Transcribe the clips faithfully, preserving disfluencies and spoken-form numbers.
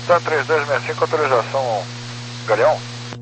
Tá três dois seis cinco, autorização Galeão.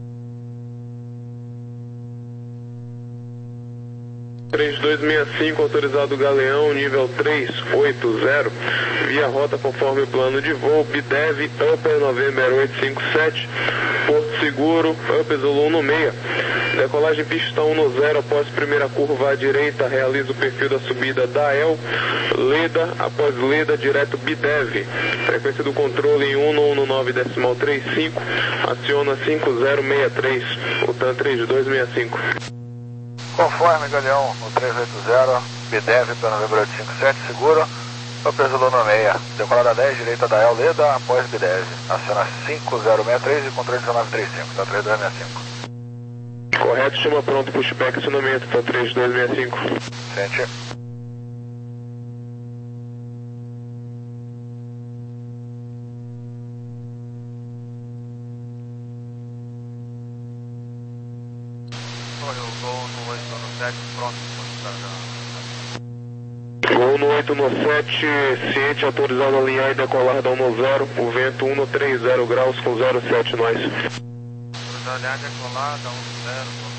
três dois seis cinco, autorizado Galeão, nível três oito zero, via rota conforme plano de voo, B D E V, Upper November oito cinco sete, Porto Seguro, Upper Zulu no meia. Decolagem pista um no zero, após primeira curva à direita, realiza o perfil da subida da E L, Leda, após Leda, direto B D E V. Frequência do controle em um um nove decimal trinta e cinco, aciona cinco zero seis três, o TAM três dois seis cinco. Conforme Galeão no três oito zero, B D E V para Novembro oito cinco sete, seguro, Upper Zulu no meia, decolada dez, direita da E L, Leda, após B D E V, aciona cinco zero seis três e controle dezenove trinta e cinco, tá três dois seis cinco. Correto, chama pronto, pushback, acionamento, tá três dois seis cinco. Sente. Gol no oito no sete, ciente, autorizado a alinhar e decolar da um no zero, o vento um no trinta graus com zero sete nós. Autorizado a alinhar e decolar da um no zero.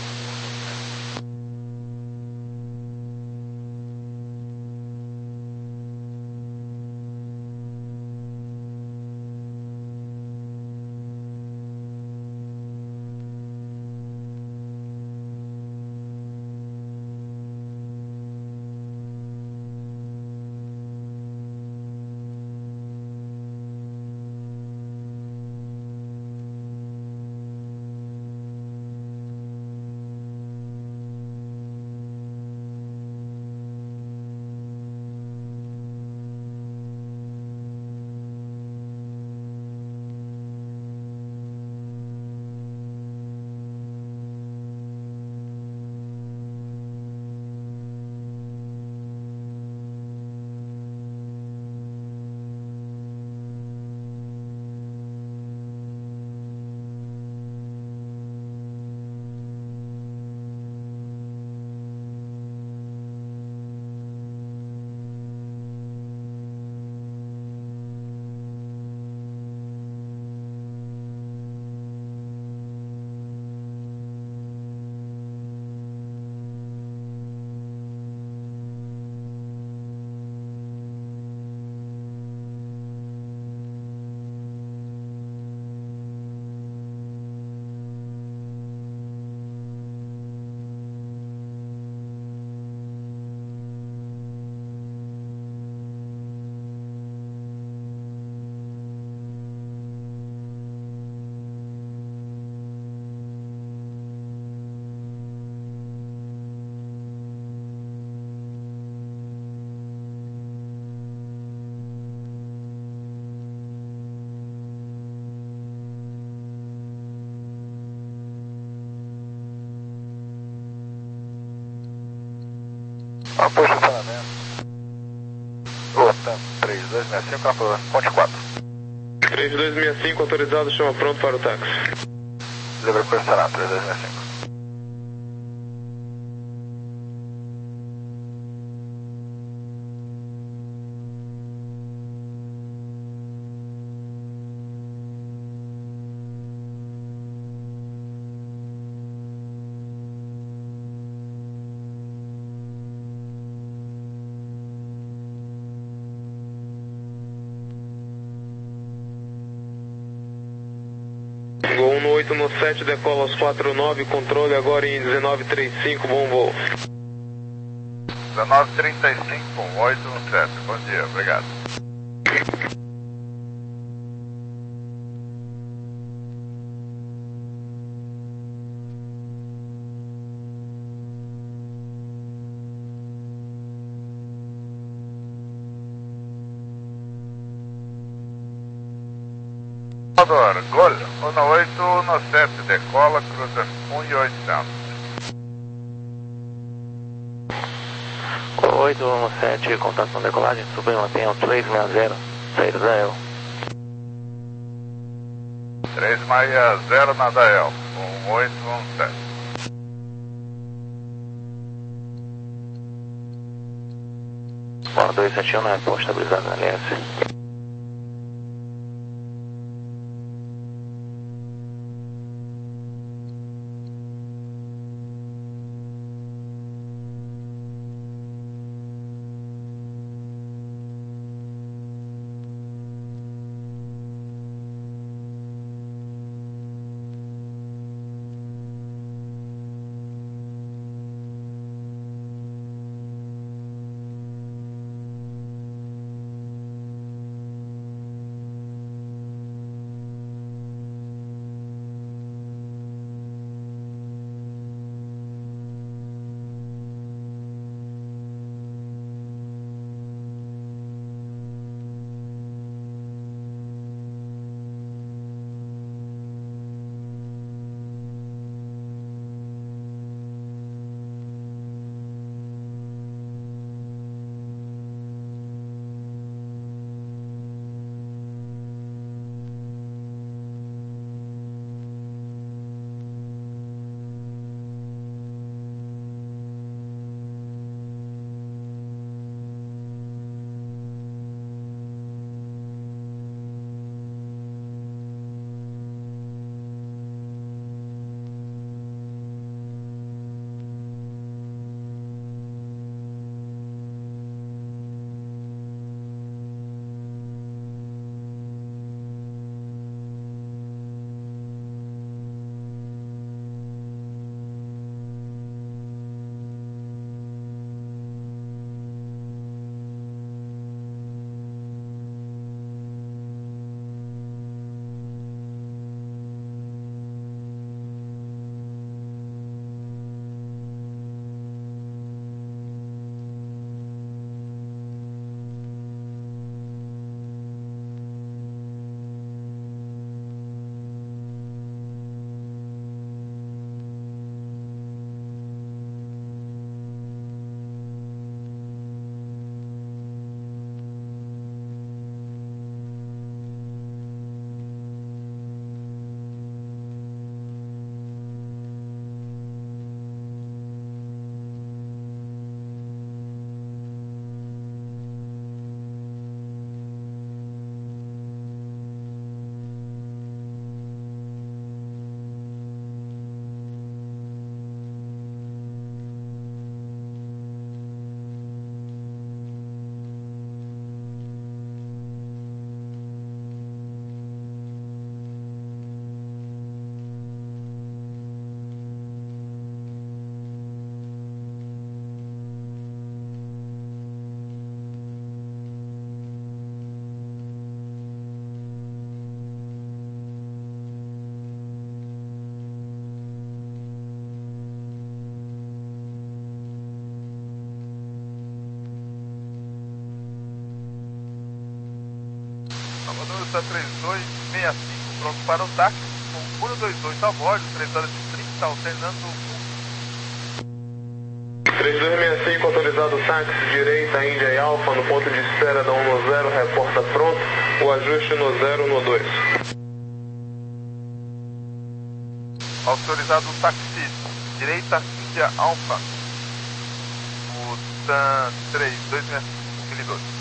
Após o estacionamento, Rotan três dois seis cinco, ponte quatro. três dois seis cinco, autorizado, chama pronto para o táxi. Livre para estacionar, três dois seis cinco. Gol no oito no sete, decola aos quatro nove, controle agora em dezenove trinta e cinco, bom voo. dezenove trinta e cinco, oito no sete, bom dia, obrigado. Salvador, Gol, um no oito, um no sete, decola, cruza um e oitocentos. oito um sete, contato com decolagem, suba e mantenha o três seis zero, saída da E L. três seis zero na da E L, um oito um sete. um dois sete um na reposta, estabilizado na L S. o número está três dois seis cinco, pronto para o táxi, com um dois dois a bordo, três horas e trinta, alternando três dois seis cinco, autorizado táxi, direita, Índia e Alfa, no ponto de espera da um no zero, reporta pronto, o ajuste no zero no dois. Autorizado táxi, direita, Índia, Alfa, o TAM três dois seis cinco, mil e doze.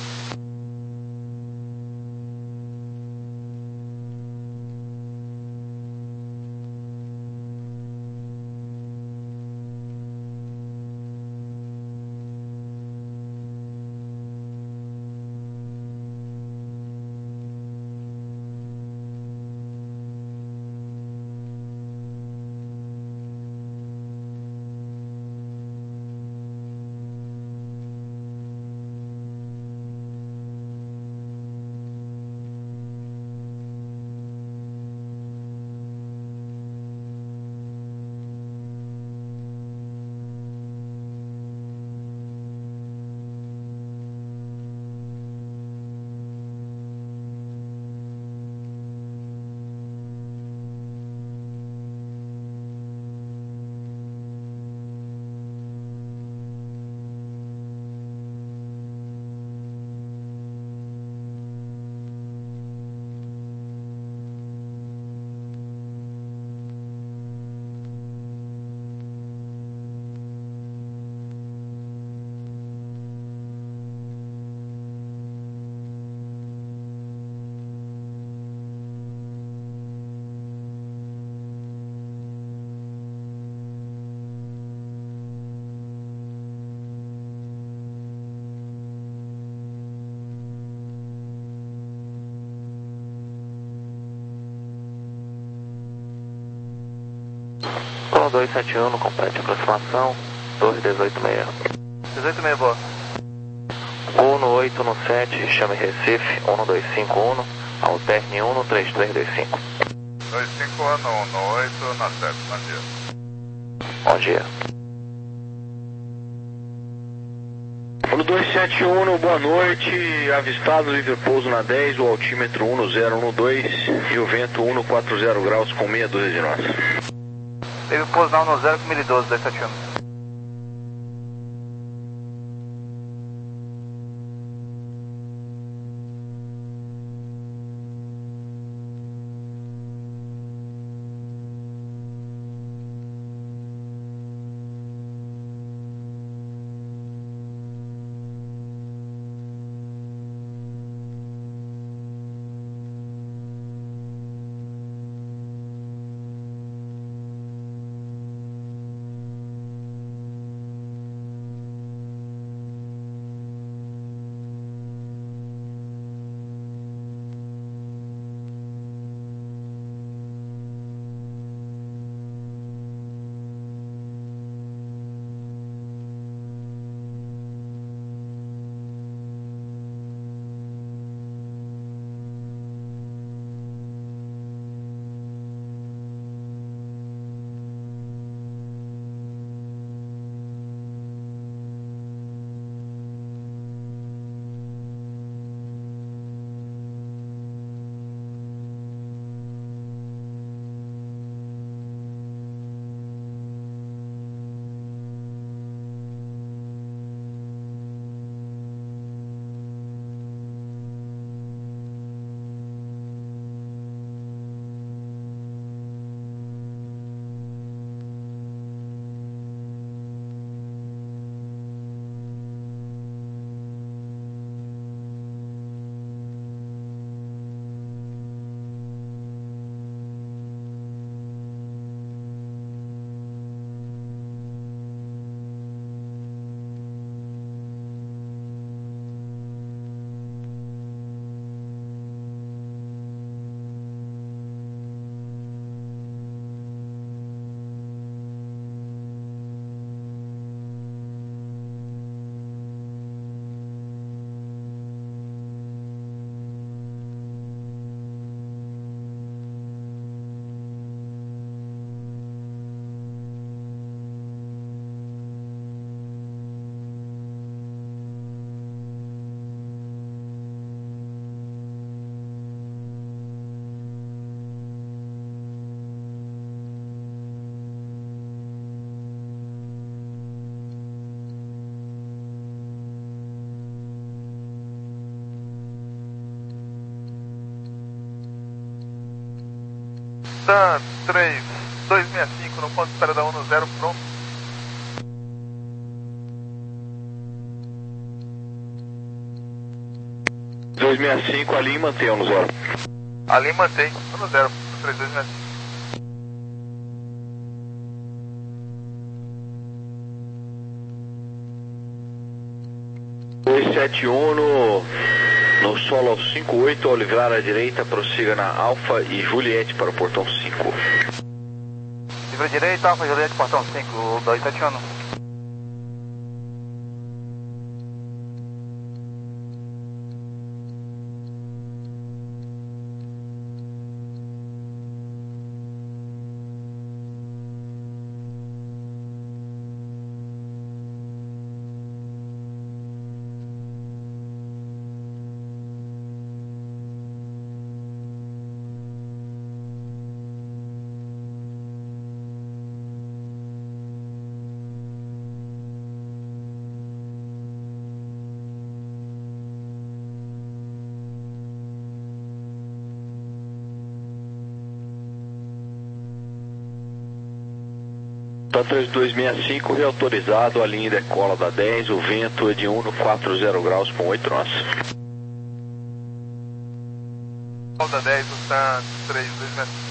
dois sete um, complete aproximação, dois dezoito seis. dezoito seis, boa. um oito no sete, chame Recife, um dois cinco um, alterne um três três dois cinco. dois cinco um, um oito, na sete, bom dia. Bom dia. No dois sete um, boa noite, avistado livre pouso na dez, o altímetro um zero um dois e o vento um quatro zero graus com meia dúzia de nós. Livre pouso na um zero com mil e doze, dois sete um. Stan três dois seis cinco no ponto de espera da um no zero, pronto. dois seis cinco ali, mantém um no zero. Ali mantém, um no zero, três dois seis cinco. dois sete um no, no solo cinco oito, ao livrar à direita, prossiga na Alfa e Juliette para o portão cinco. Livre direita, Alfa Juliette, portão cinco, dois sete um. três dois seis cinco, reautorizado, a linha decola da dez, o vento é de um no quatro zero graus com oito nós. Da dez, o Stan três dois seis cinco.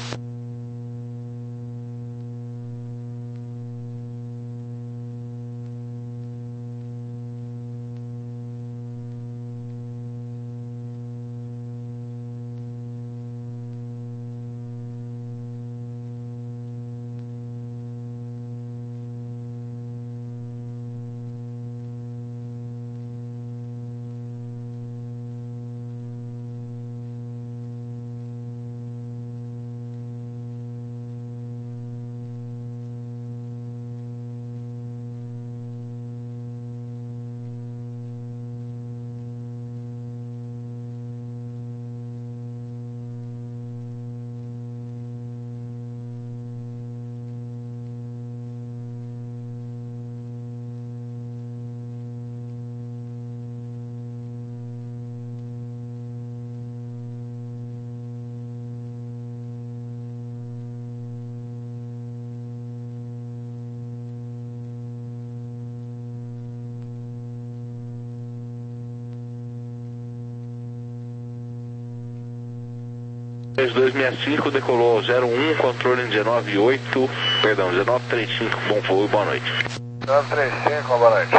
três dois seis cinco, decolou zero um, controle dezenove oito, perdão, dezenove trinta e cinco, bom voo e boa noite. dezenove trinta e cinco, boa noite.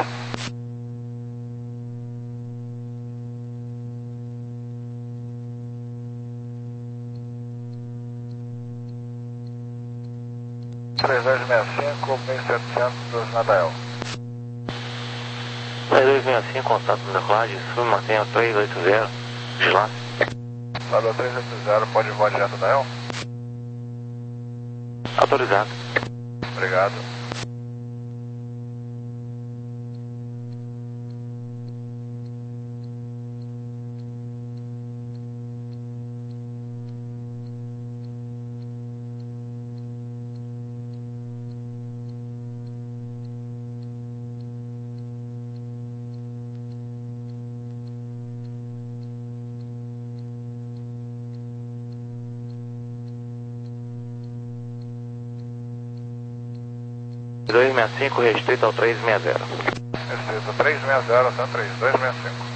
três dois seis cinco, mil e setecentos, Nadael. três dois seis cinco, contato no decolagem, sul, mantenha três oito zero, vigilância. Salve três oito zero, pode voar direto da El? Autorizado. Obrigado. dois seis cinco, restrito ao três seis zero. Restrito três seis zero, Stan três dois seis cinco.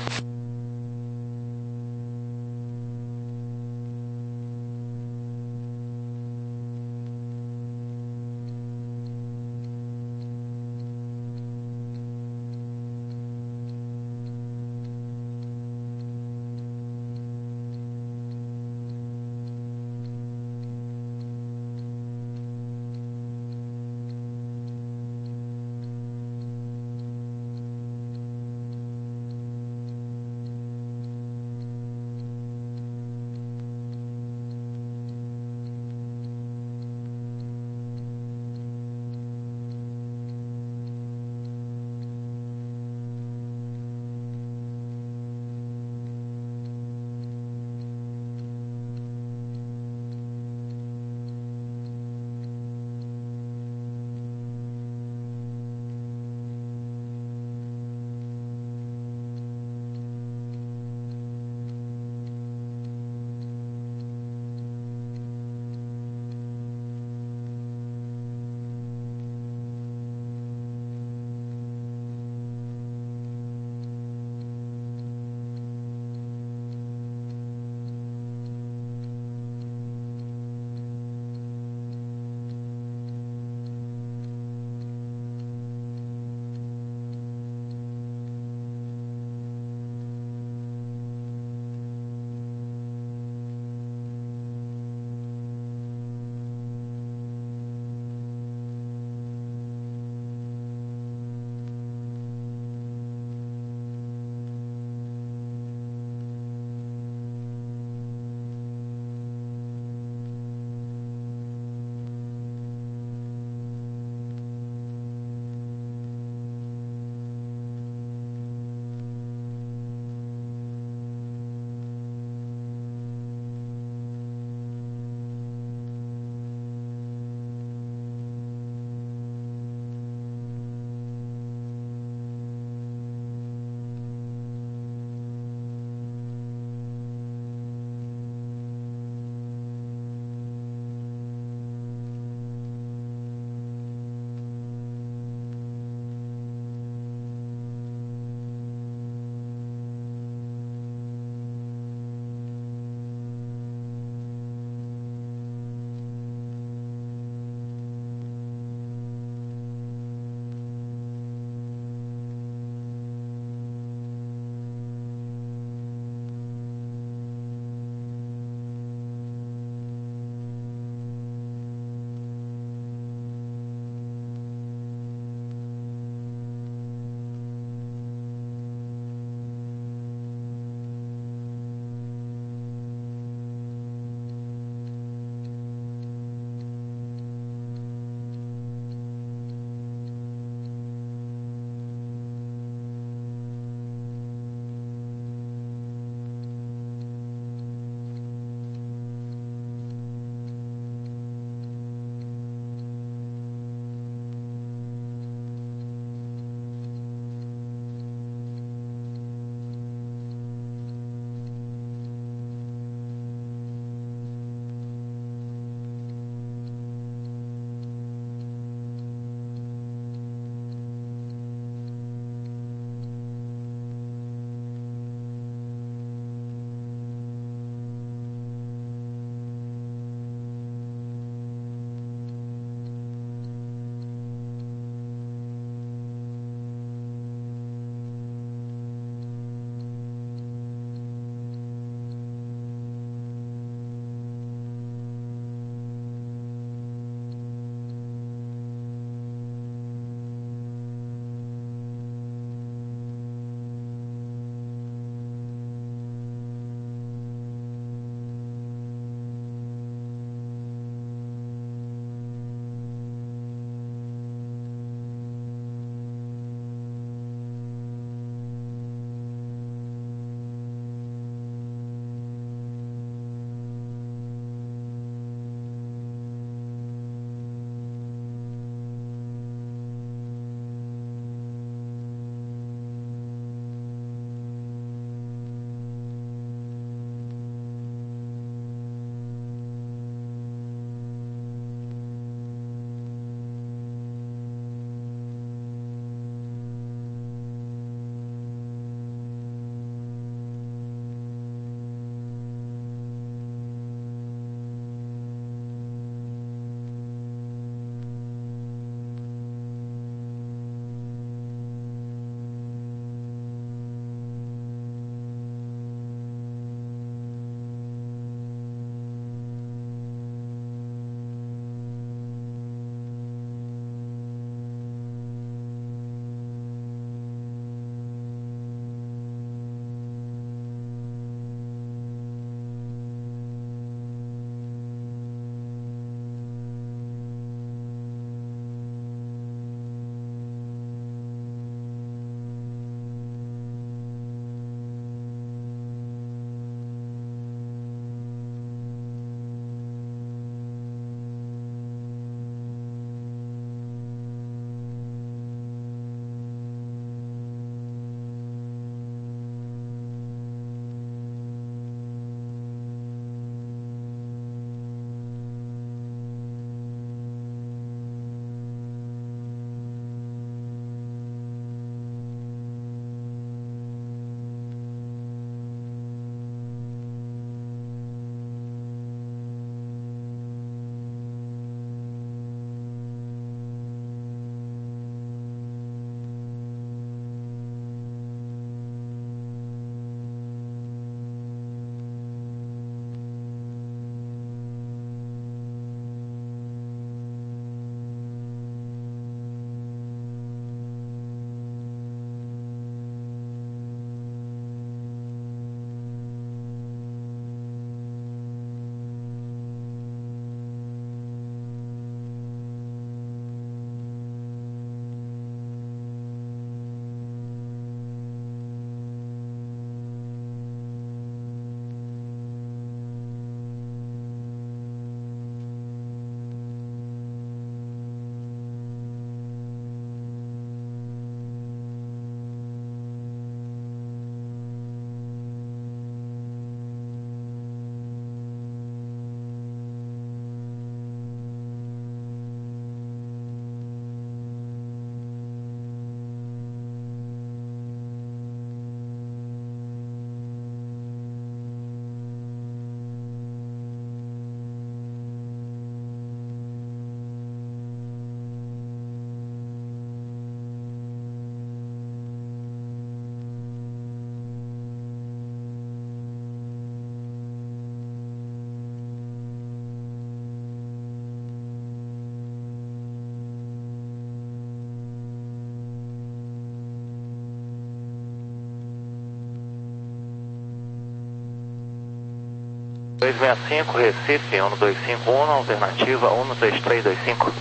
dois seis cinco, Recife, um dois cinco um, alternativa um três três dois cinco.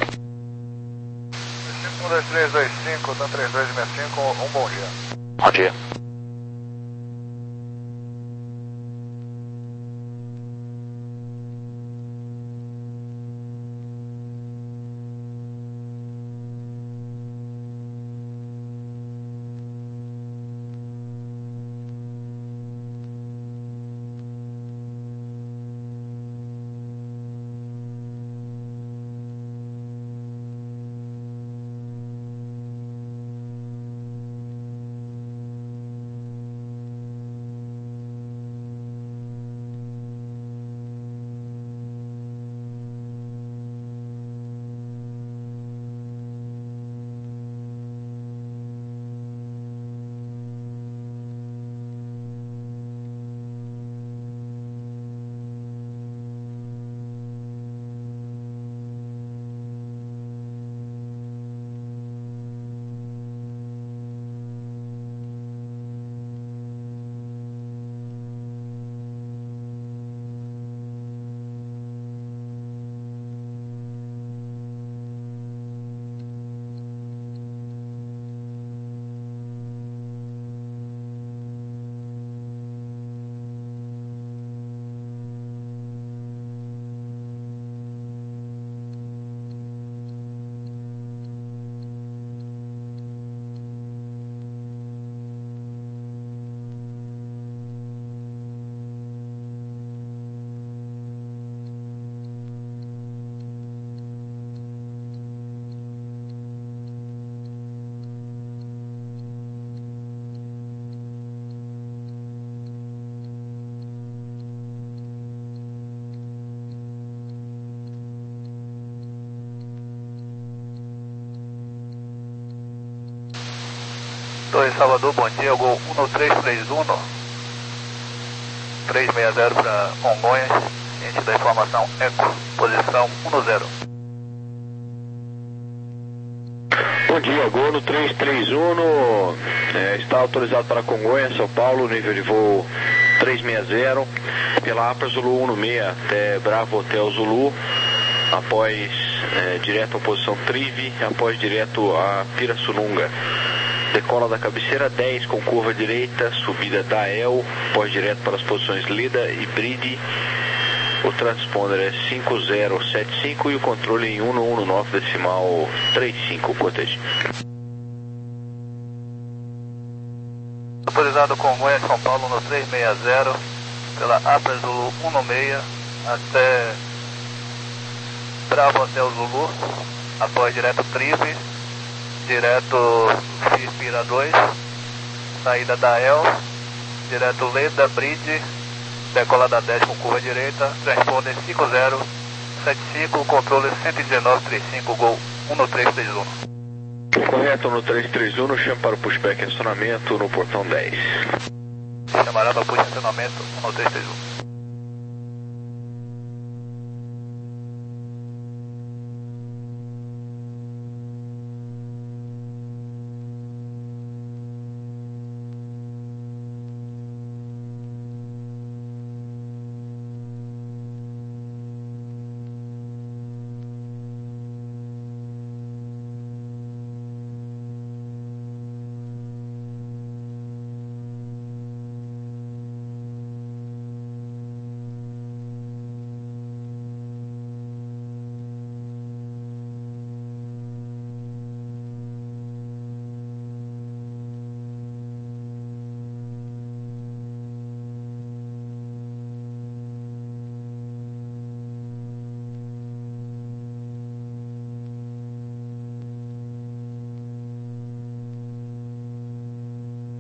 um dois três dois cinco, tá três dois seis cinco, um bom dia. Bom dia. dois Salvador, bom dia, Gol um três três um, três seis zero para Congonhas, ciente da informação Eco, posição um zero. Bom dia, Gol no três três um, é, está autorizado para Congonhas, São Paulo, nível de voo três seis zero, pela APRA Zulu um seis até Bravo Hotel Zulu, após é, direto à posição Trive, após direto a Pirassununga. Decola da cabeceira dez com curva direita, subida da E L, após direto para as posições Leda e Bride. O transponder é cinco zero sete cinco e o controle em um um nove decimal trinta e cinco, cortejo. Autorizado Congonhas, São Paulo no três seis zero, pela APRA Zulu um seis até Bravo Hotel Zulu, após direto Trive, direto Fispira dois, saída da E L, direto Leda, Bride, decolada dez com curva direita, transponder cinco zero sete cinco, controle cento e dezenove trinta e cinco, Gol um três três um. Correto, no três três um, chama para o pushback acionamento no portão dez. Chamará para push acionamento um três três um.